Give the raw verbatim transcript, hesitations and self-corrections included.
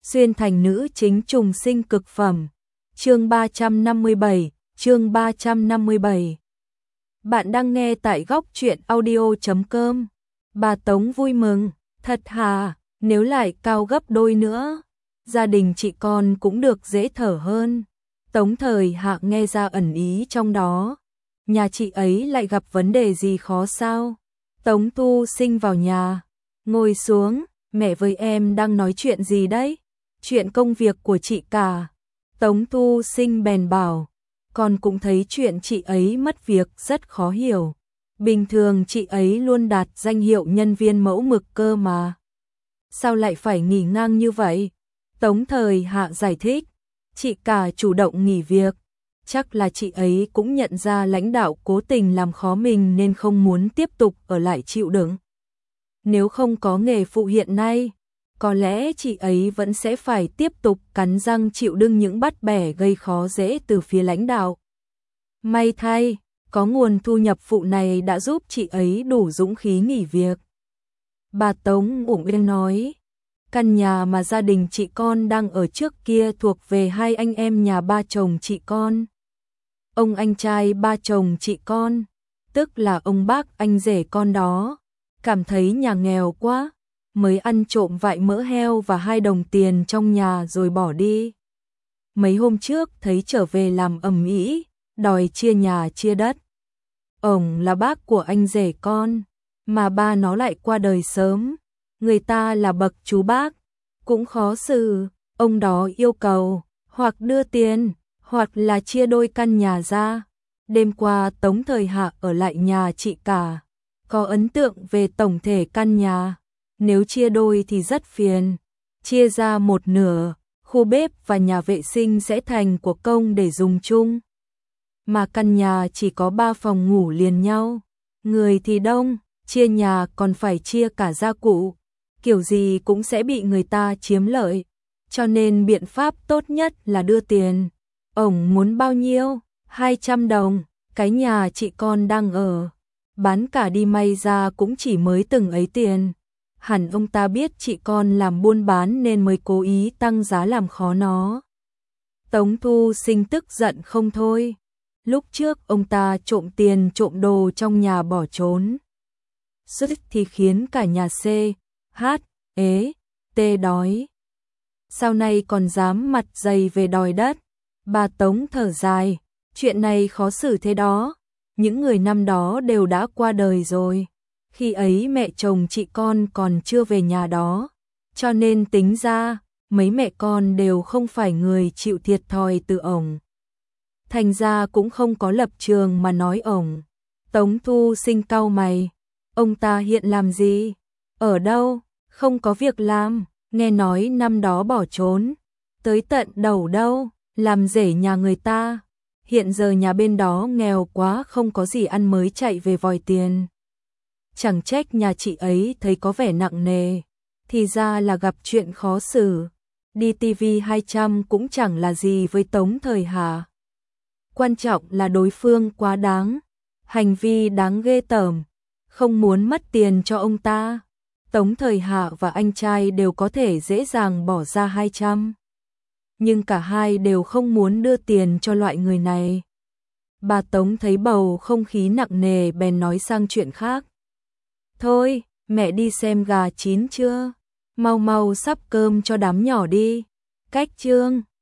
xuyên thành nữ chính trùng sinh cực phẩm. Chương ba trăm năm mươi bảy, chương ba trăm năm mươi bảy. Bạn đang nghe tại góc truyện audio chấm com. Bà Tống vui mừng, thật hà, nếu lại cao gấp đôi nữa, gia đình chị con cũng được dễ thở hơn. Tống Thời Hạ nghe ra ẩn ý trong đó. Nhà chị ấy lại gặp vấn đề gì khó sao? Tống Tu Sinh vào nhà, ngồi xuống, mẹ với em đang nói chuyện gì đấy? Chuyện công việc của chị cả. Tống Tu Sinh bèn bảo, con cũng thấy chuyện chị ấy mất việc rất khó hiểu. Bình thường chị ấy luôn đạt danh hiệu nhân viên mẫu mực cơ mà. Sao lại phải nghỉ ngang như vậy? Tống Thời Hạ giải thích, chị cả chủ động nghỉ việc. Chắc là chị ấy cũng nhận ra lãnh đạo cố tình làm khó mình nên không muốn tiếp tục ở lại chịu đựng. Nếu không có nghề phụ hiện nay, có lẽ chị ấy vẫn sẽ phải tiếp tục cắn răng chịu đựng những bắt bẻ gây khó dễ từ phía lãnh đạo. May thay, có nguồn thu nhập phụ này đã giúp chị ấy đủ dũng khí nghỉ việc. Bà Tống ủng yên nói, căn nhà mà gia đình chị con đang ở trước kia thuộc về hai anh em nhà ba chồng chị con. Ông anh trai ba chồng chị con, tức là ông bác anh rể con đó, cảm thấy nhà nghèo quá, mới ăn trộm vại mỡ heo và hai đồng tiền trong nhà rồi bỏ đi. Mấy hôm trước thấy trở về làm ầm ĩ, đòi chia nhà chia đất. Ông là bác của anh rể con, mà ba nó lại qua đời sớm, người ta là bậc chú bác, cũng khó xử. Ông đó yêu cầu hoặc đưa tiền hoặc là chia đôi căn nhà ra. Đêm qua Tống Thời Hạ ở lại nhà chị cả, có ấn tượng về tổng thể căn nhà. Nếu chia đôi thì rất phiền, chia ra một nửa, khu bếp và nhà vệ sinh sẽ thành của công để dùng chung. Mà căn nhà chỉ có ba phòng ngủ liền nhau, người thì đông, chia nhà còn phải chia cả gia cụ, kiểu gì cũng sẽ bị người ta chiếm lợi, cho nên biện pháp tốt nhất là đưa tiền. Ông muốn bao nhiêu? hai trăm đồng, cái nhà chị con đang ở, bán cả đi may ra cũng chỉ mới từng ấy tiền. Hẳn ông ta biết chị con làm buôn bán nên mới cố ý tăng giá làm khó nó. Tống Thu Sinh tức giận không thôi. Lúc trước ông ta trộm tiền trộm đồ trong nhà bỏ trốn, suýt thì khiến cả nhà C, H, ế, T đói. Sau này còn dám mặt dày về đòi đất. Bà Tống thở dài, chuyện này khó xử thế đó. Những người năm đó đều đã qua đời rồi. Khi ấy mẹ chồng chị con còn chưa về nhà đó, cho nên tính ra mấy mẹ con đều không phải người chịu thiệt thòi từ ổng. Thành ra cũng không có lập trường mà nói ổng. Tống Thu Sinh cau mày, ông ta hiện làm gì? Ở đâu? Không có việc làm, nghe nói năm đó bỏ trốn, tới tận đầu đâu, làm rể nhà người ta. Hiện giờ nhà bên đó nghèo quá không có gì ăn mới chạy về vòi tiền. Chẳng trách nhà chị ấy thấy có vẻ nặng nề, thì ra là gặp chuyện khó xử. Đi ti vi hai trăm cũng chẳng là gì với Tống Thời Hạ. Quan trọng là đối phương quá đáng, hành vi đáng ghê tởm, không muốn mất tiền cho ông ta. Tống Thời Hạ và anh trai đều có thể dễ dàng bỏ ra hai trăm, nhưng cả hai đều không muốn đưa tiền cho loại người này. Bà Tống thấy bầu không khí nặng nề bèn nói sang chuyện khác. Thôi, mẹ đi xem gà chín chưa? Mau mau sắp cơm cho đám nhỏ đi. Cách chương